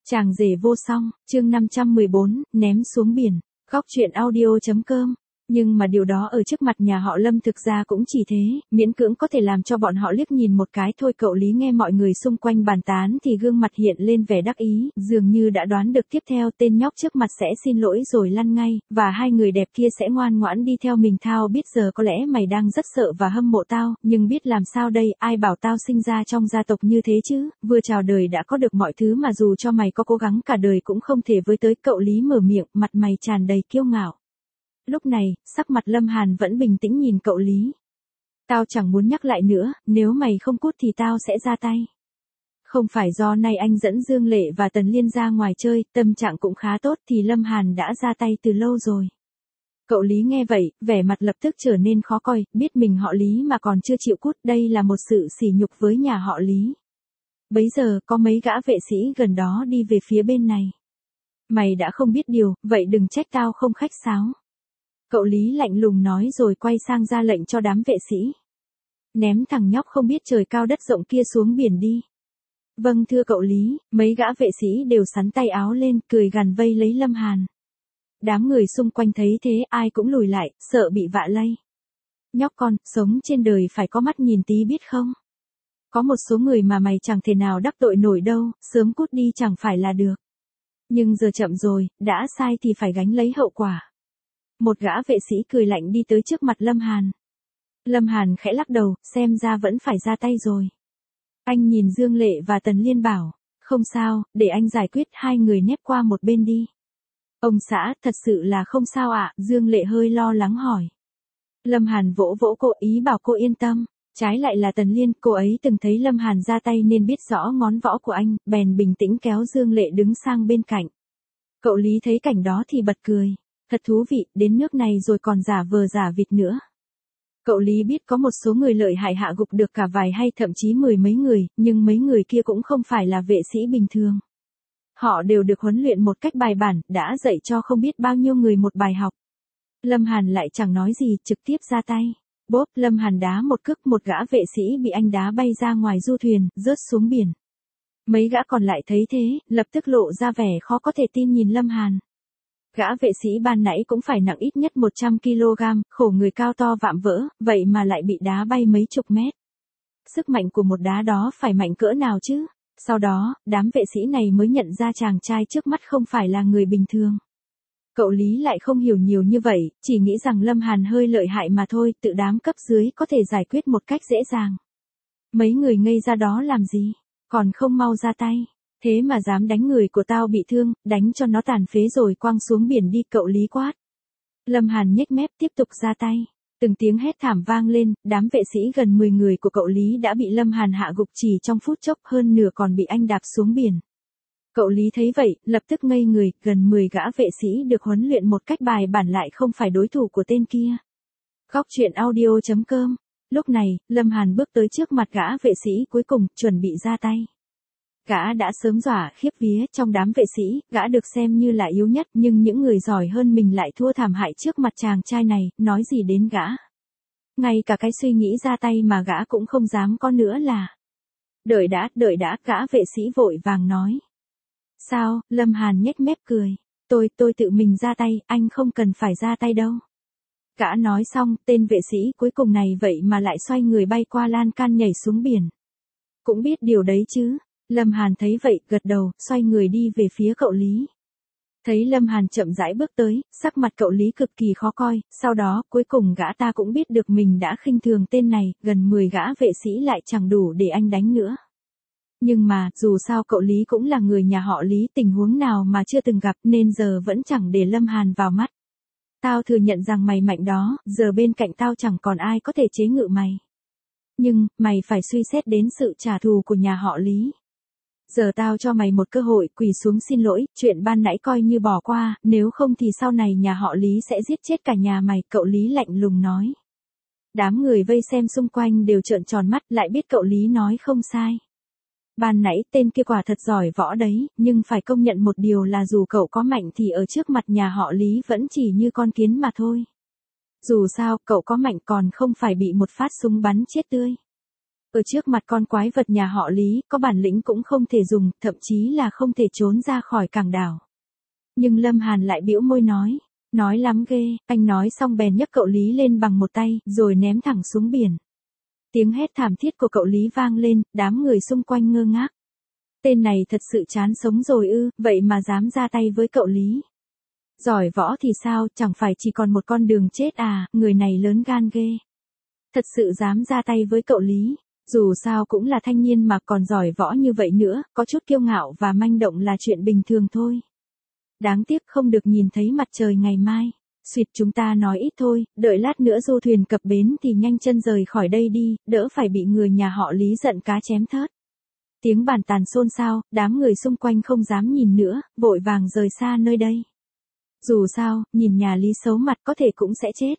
Chàng rể vô song, chương 514, ném xuống biển. Góc truyện audio.com. Nhưng mà điều đó ở trước mặt nhà họ Lâm thực ra cũng chỉ thế, miễn cưỡng có thể làm cho bọn họ liếc nhìn một cái thôi. Cậu Lý nghe mọi người xung quanh bàn tán thì gương mặt hiện lên vẻ đắc ý, dường như đã đoán được tiếp theo tên nhóc trước mặt sẽ xin lỗi rồi lăn ngay, và hai người đẹp kia sẽ ngoan ngoãn đi theo mình. Thao biết giờ có lẽ mày đang rất sợ và hâm mộ tao, nhưng biết làm sao đây, ai bảo tao sinh ra trong gia tộc như thế chứ, vừa chào đời đã có được mọi thứ mà dù cho mày có cố gắng cả đời cũng không thể với tới. Cậu Lý mở miệng, mặt mày tràn đầy kiêu ngạo. Lúc này, sắc mặt Lâm Hàn vẫn bình tĩnh nhìn cậu Lý. Tao chẳng muốn nhắc lại nữa, nếu mày không cút thì tao sẽ ra tay. Không phải do nay anh dẫn Dương Lệ và Tần Liên ra ngoài chơi, tâm trạng cũng khá tốt thì Lâm Hàn đã ra tay từ lâu rồi. Cậu Lý nghe vậy, vẻ mặt lập tức trở nên khó coi, biết mình họ Lý mà còn chưa chịu cút, đây là một sự sỉ nhục với nhà họ Lý. Bấy giờ, có mấy gã vệ sĩ gần đó đi về phía bên này. Mày đã không biết điều, vậy đừng trách tao không khách sáo. Cậu Lý lạnh lùng nói rồi quay sang ra lệnh cho đám vệ sĩ. Ném thằng nhóc không biết trời cao đất rộng kia xuống biển đi. Vâng thưa cậu Lý, mấy gã vệ sĩ đều xắn tay áo lên, cười gằn vây lấy Lâm Hàn. Đám người xung quanh thấy thế ai cũng lùi lại, sợ bị vạ lây. Nhóc con, sống trên đời phải có mắt nhìn tí biết không? Có một số người mà mày chẳng thể nào đắc tội nổi đâu, sớm cút đi chẳng phải là được. Nhưng giờ chậm rồi, đã sai thì phải gánh lấy hậu quả. Một gã vệ sĩ cười lạnh đi tới trước mặt Lâm Hàn. Lâm Hàn khẽ lắc đầu, xem ra vẫn phải ra tay rồi. Anh nhìn Dương Lệ và Tần Liên bảo, không sao, để anh giải quyết. Hai người nép qua một bên đi. Ông xã, thật sự là không sao ạ, Dương Lệ hơi lo lắng hỏi. Lâm Hàn vỗ vỗ cô, ý bảo cô yên tâm. Trái lại là Tần Liên, cô ấy từng thấy Lâm Hàn ra tay nên biết rõ ngón võ của anh, bèn bình tĩnh kéo Dương Lệ đứng sang bên cạnh. Cậu Lý thấy cảnh đó thì bật cười. Thật thú vị, đến nước này rồi còn giả vờ giả vịt nữa. Cậu Lý biết có một số người lợi hại hạ gục được cả vài hay thậm chí mười mấy người, nhưng mấy người kia cũng không phải là vệ sĩ bình thường. Họ đều được huấn luyện một cách bài bản, đã dạy cho không biết bao nhiêu người một bài học. Lâm Hàn lại chẳng nói gì, trực tiếp ra tay. Bốp, Lâm Hàn đá một cước, một gã vệ sĩ bị anh đá bay ra ngoài du thuyền, rớt xuống biển. Mấy gã còn lại thấy thế, lập tức lộ ra vẻ khó có thể tin nhìn Lâm Hàn. Gã vệ sĩ ban nãy cũng phải nặng ít nhất 100 kg, khổ người cao to vạm vỡ, vậy mà lại bị đá bay mấy chục mét. Sức mạnh của một đá đó phải mạnh cỡ nào chứ? Sau đó, đám vệ sĩ này mới nhận ra chàng trai trước mắt không phải là người bình thường. Cậu Lý lại không hiểu nhiều như vậy, chỉ nghĩ rằng Lâm Hàn hơi lợi hại mà thôi, tự đám cấp dưới có thể giải quyết một cách dễ dàng. Mấy người ngây ra đó làm gì? Còn không mau ra tay. Thế mà dám đánh người của tao bị thương, đánh cho nó tàn phế rồi quăng xuống biển đi, cậu Lý quát. Lâm Hàn nhếch mép tiếp tục ra tay. Từng tiếng hét thảm vang lên, đám vệ sĩ gần 10 người của cậu Lý đã bị Lâm Hàn hạ gục chỉ trong phút chốc, hơn nửa còn bị anh đạp xuống biển. Cậu Lý thấy vậy, lập tức ngây người, gần 10 gã vệ sĩ được huấn luyện một cách bài bản lại không phải đối thủ của tên kia. Góc truyện audio.com. Lúc này, Lâm Hàn bước tới trước mặt gã vệ sĩ cuối cùng, chuẩn bị ra tay. Gã đã sớm dọa khiếp vía, trong đám vệ sĩ, gã được xem như là yếu nhất, nhưng những người giỏi hơn mình lại thua thảm hại trước mặt chàng trai này, nói gì đến gã. Ngay cả cái suy nghĩ ra tay mà gã cũng không dám có nữa là. Đợi đã, gã vệ sĩ vội vàng nói. Sao, Lâm Hàn nhếch mép cười. Tôi tự mình ra tay, anh không cần phải ra tay đâu. Gã nói xong, tên vệ sĩ cuối cùng này vậy mà lại xoay người bay qua lan can nhảy xuống biển. Cũng biết điều đấy chứ. Lâm Hàn thấy vậy, gật đầu, xoay người đi về phía cậu Lý. Thấy Lâm Hàn chậm rãi bước tới, sắc mặt cậu Lý cực kỳ khó coi, sau đó, cuối cùng gã ta cũng biết được mình đã khinh thường tên này, gần 10 gã vệ sĩ lại chẳng đủ để anh đánh nữa. Nhưng mà, dù sao cậu Lý cũng là người nhà họ Lý, tình huống nào mà chưa từng gặp nên giờ vẫn chẳng để Lâm Hàn vào mắt. Tao thừa nhận rằng mày mạnh đó, giờ bên cạnh tao chẳng còn ai có thể chế ngự mày. Nhưng, mày phải suy xét đến sự trả thù của nhà họ Lý. Giờ tao cho mày một cơ hội, quỳ xuống xin lỗi, chuyện ban nãy coi như bỏ qua, nếu không thì sau này nhà họ Lý sẽ giết chết cả nhà mày, cậu Lý lạnh lùng nói. Đám người vây xem xung quanh đều trợn tròn mắt, lại biết cậu Lý nói không sai. Ban nãy tên kia quả thật giỏi võ đấy, nhưng phải công nhận một điều là dù cậu có mạnh thì ở trước mặt nhà họ Lý vẫn chỉ như con kiến mà thôi. Dù sao, cậu có mạnh còn không phải bị một phát súng bắn chết tươi. Ở trước mặt con quái vật nhà họ Lý, có bản lĩnh cũng không thể dùng, thậm chí là không thể trốn ra khỏi cảng đảo. Nhưng Lâm Hàn lại bĩu môi nói lắm ghê, anh nói xong bèn nhấc cậu Lý lên bằng một tay, rồi ném thẳng xuống biển. Tiếng hét thảm thiết của cậu Lý vang lên, đám người xung quanh ngơ ngác. Tên này thật sự chán sống rồi ư, vậy mà dám ra tay với cậu Lý. Giỏi võ thì sao, chẳng phải chỉ còn một con đường chết à, người này lớn gan ghê. Thật sự dám ra tay với cậu Lý. Dù sao cũng là thanh niên mà còn giỏi võ như vậy nữa, có chút kiêu ngạo và manh động là chuyện bình thường thôi. Đáng tiếc không được nhìn thấy mặt trời ngày mai. Xuyệt, chúng ta nói ít thôi, đợi lát nữa du thuyền cập bến thì nhanh chân rời khỏi đây đi, đỡ phải bị người nhà họ Lý giận cá chém thớt. Tiếng bàn tàn xôn xao, đám người xung quanh không dám nhìn nữa, vội vàng rời xa nơi đây. Dù sao, nhìn nhà Lý xấu mặt có thể cũng sẽ chết.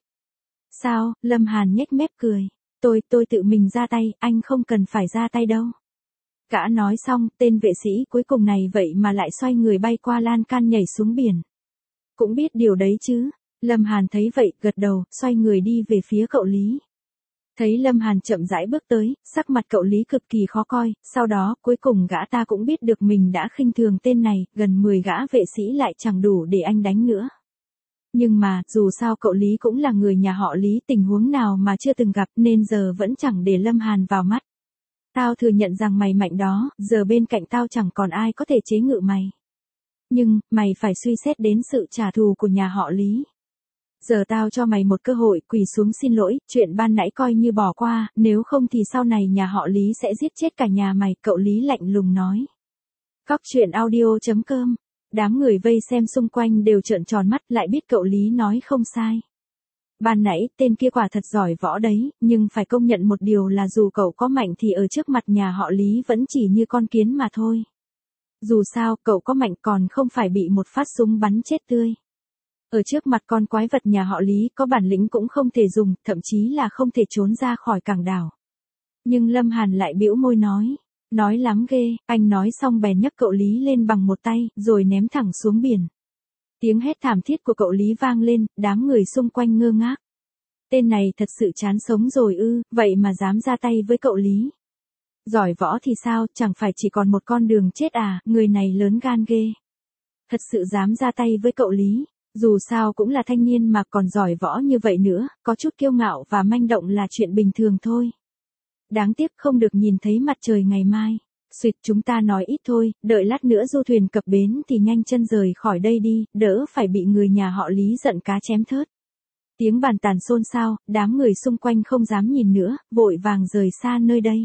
Sao, Lâm Hàn nhếch mép cười. Tôi tự mình ra tay, anh không cần phải ra tay đâu. Gã nói xong, tên vệ sĩ cuối cùng này vậy mà lại xoay người bay qua lan can nhảy xuống biển. Cũng biết điều đấy chứ. Lâm Hàn thấy vậy, gật đầu, xoay người đi về phía cậu Lý. Thấy Lâm Hàn chậm rãi bước tới, sắc mặt cậu Lý cực kỳ khó coi, sau đó, cuối cùng gã ta cũng biết được mình đã khinh thường tên này, gần 10 gã vệ sĩ lại chẳng đủ để anh đánh nữa. Nhưng mà, dù sao cậu Lý cũng là người nhà họ Lý, tình huống nào mà chưa từng gặp nên giờ vẫn chẳng để Lâm Hàn vào mắt. Tao thừa nhận rằng mày mạnh đó, giờ bên cạnh tao chẳng còn ai có thể chế ngự mày. Nhưng, mày phải suy xét đến sự trả thù của nhà họ Lý. Giờ tao cho mày một cơ hội, quỳ xuống xin lỗi, chuyện ban nãy coi như bỏ qua, nếu không thì sau này nhà họ Lý sẽ giết chết cả nhà mày, cậu Lý lạnh lùng nói. Góc truyện audio.com. Đám người vây xem xung quanh đều trợn tròn mắt, lại biết cậu Lý nói không sai. Ban nãy, tên kia quả thật giỏi võ đấy, nhưng phải công nhận một điều là dù cậu có mạnh thì ở trước mặt nhà họ Lý vẫn chỉ như con kiến mà thôi. Dù sao, cậu có mạnh còn không phải bị một phát súng bắn chết tươi. Ở trước mặt con quái vật nhà họ Lý có bản lĩnh cũng không thể dùng, thậm chí là không thể trốn ra khỏi cảng đảo. Nhưng Lâm Hàn lại bĩu môi nói lắm ghê, anh nói xong bèn nhấc cậu Lý lên bằng một tay, rồi ném thẳng xuống biển. Tiếng hét thảm thiết của cậu Lý vang lên, đám người xung quanh ngơ ngác. Tên này thật sự chán sống rồi ư, vậy mà dám ra tay với cậu Lý. Giỏi võ thì sao, chẳng phải chỉ còn một con đường chết à, người này lớn gan ghê. Thật sự dám ra tay với cậu Lý. Dù sao cũng là thanh niên mà còn giỏi võ như vậy nữa, có chút kiêu ngạo và manh động là chuyện bình thường thôi. Đáng tiếc không được nhìn thấy mặt trời ngày mai. Xuyệt, chúng ta nói ít thôi, đợi lát nữa du thuyền cập bến thì nhanh chân rời khỏi đây đi, đỡ phải bị người nhà họ Lý giận cá chém thớt. Tiếng bàn tàn xôn xao, đám người xung quanh không dám nhìn nữa, vội vàng rời xa nơi đây.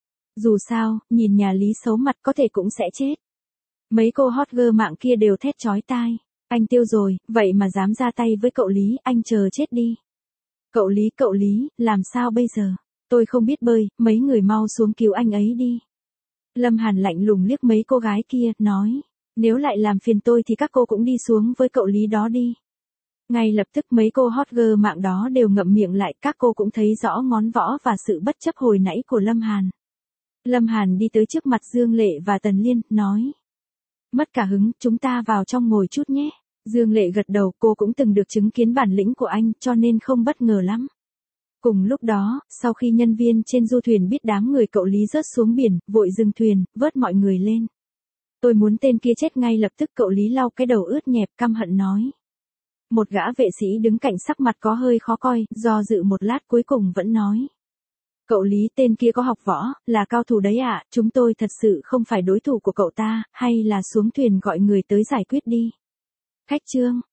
Dù sao, nhìn nhà Lý xấu mặt có thể cũng sẽ chết. Mấy cô hot girl mạng kia đều thét chói tai. Anh tiêu rồi, vậy mà dám ra tay với cậu Lý, anh chờ chết đi. Cậu Lý, làm sao bây giờ? Tôi không biết bơi, mấy người mau xuống cứu anh ấy đi. Lâm Hàn lạnh lùng liếc mấy cô gái kia, nói. Nếu lại làm phiền tôi thì các cô cũng đi xuống với cậu Lý đó đi. Ngay lập tức mấy cô hot girl mạng đó đều ngậm miệng lại, các cô cũng thấy rõ ngón võ và sự bất chấp hồi nãy của Lâm Hàn. Lâm Hàn đi tới trước mặt Dương Lệ và Tần Liên, nói. Mất cả hứng, chúng ta vào trong ngồi chút nhé. Dương Lệ gật đầu, cô cũng từng được chứng kiến bản lĩnh của anh, cho nên không bất ngờ lắm. Cùng lúc đó, sau khi nhân viên trên du thuyền biết đám người cậu Lý rớt xuống biển, vội dừng thuyền, vớt mọi người lên. Tôi muốn tên kia chết ngay lập tức, cậu Lý lau cái đầu ướt nhẹp căm hận nói. Một gã vệ sĩ đứng cạnh sắc mặt có hơi khó coi, do dự một lát cuối cùng vẫn nói. Cậu Lý, tên kia có học võ, là cao thủ đấy ạ, chúng tôi thật sự không phải đối thủ của cậu ta, hay là xuống thuyền gọi người tới giải quyết đi. Khách trương.